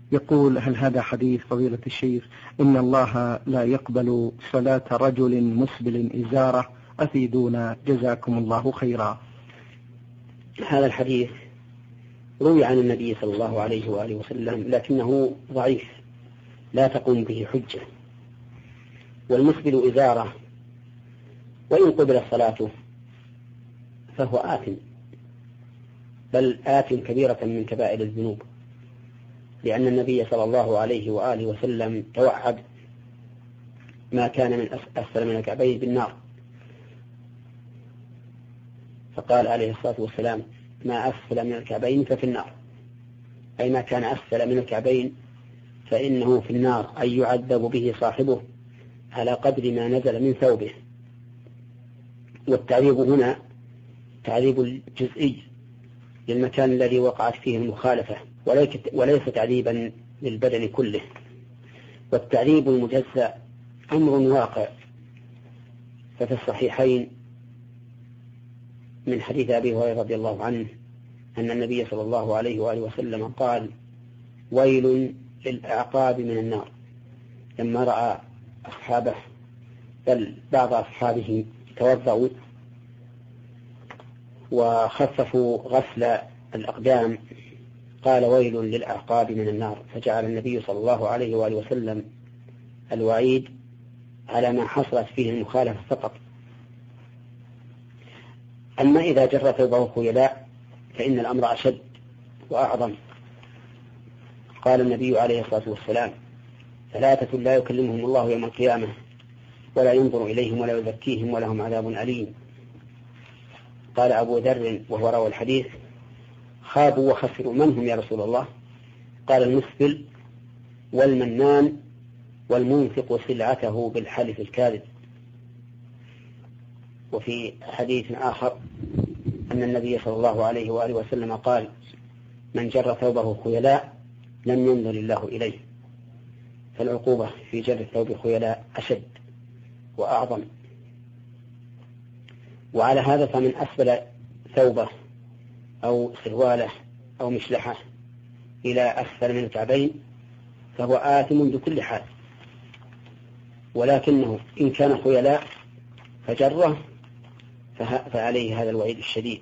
يقول: هل هذا حديث فضيلة الشيخ إن الله لا يقبل صلاة رجل مسبل إزارة؟ أفيدونا جزاكم الله خيرا. هذا الحديث روي عن النبي صلى الله عليه وآله وسلم لكنه ضعيف لا تقوم به حجة. والمسبل إزارة وإن قبل صلاته فهو آثم، بل آثم كبيرة من كبائر الذنوب، لأن النبي صلى الله عليه وآله وسلم توعد ما كان من أسفل من الكعبين بالنار، فقال عليه الصلاة والسلام: ما أسفل من الكعبين ففي النار، أي ما كان أسفل من الكعبين فإنه في النار، أي يعذب به صاحبه على قدر ما نزل من ثوبه. والتعذيب هنا تعذيب الجزئي للمكان الذي وقعت فيه المخالفة، وليس تعذيبا للبدن كله. والتعذيب المجزأ أمر واقع، ففي الصحيحين من حديث أبي هريرة رضي الله عنه أن النبي صلى الله عليه وآله وسلم قال: ويل للأعقاب من النار، لما رأى أصحابه بل بعض أصحابه توضأوا وخففوا غسل الأقدام قال: ويل للأعقاب من النار. فجعل النبي صلى الله عليه وآله وسلم الوعيد على ما حصلت فيه المخالفة فقط. أما إذا جر ثوبه خيلاء فإن الأمر أشد وأعظم. قال النبي عليه الصلاة والسلام: ثلاثة لا يكلمهم الله يوم القيامة ولا ينظر إليهم ولا يزكيهم ولهم عذاب أليم. قال أبو ذر وهو روى الحديث: خابوا وخسروا. من هم يا رسول الله؟ قال: المسبل والمنان والمنفق سلعته بالحلف الكاذب. وفي حديث آخر أن النبي صلى الله عليه وآله وسلم قال: من جر ثوبه خيلاء لم ينظر الله إليه. فالعقوبة في جر الثوب خيلاء أشد وأعظم. وعلى هذا فمن أسفل ثوبه أو سرواله أو مشلحه إلى أسفل من الكعبين فهو آثم بكل حال، ولكنه إن كان خيلاء فجره فعليه هذا الوعيد الشديد.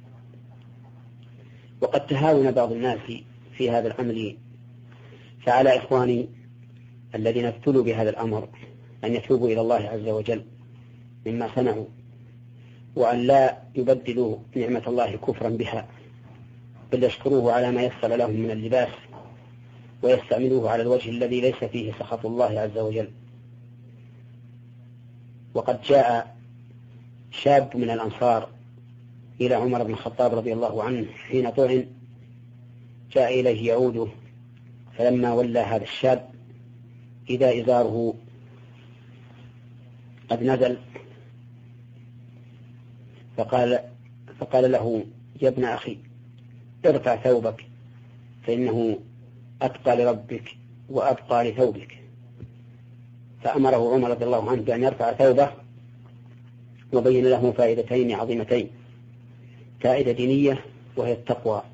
وقد تهاون بعض الناس في هذا الأمر، فعلى إخواني الذين ابتلوا بهذا الأمر أن يتوبوا إلى الله عز وجل مما صنعوا، وأن لا يبدلوا نعمة الله كفرا بها، بل يشكروه على ما يسر لهم من اللباس ويستعملوه على الوجه الذي ليس فيه سخط الله عز وجل. وقد جاء شاب من الأنصار إلى عمر بن الخطاب رضي الله عنه حين طعن، جاء إليه يعوده، فلما ولى هذا الشاب إذا إزاره قد نزل، فقال له: يا ابن أخي ارفع ثوبك فإنه أتقى لربك وأبقى لثوبك. فأمره عمر رضي الله عنه بأن يرفع ثوبه، وبين له فائدتين عظيمتين: فائدة دينية وهي التقوى،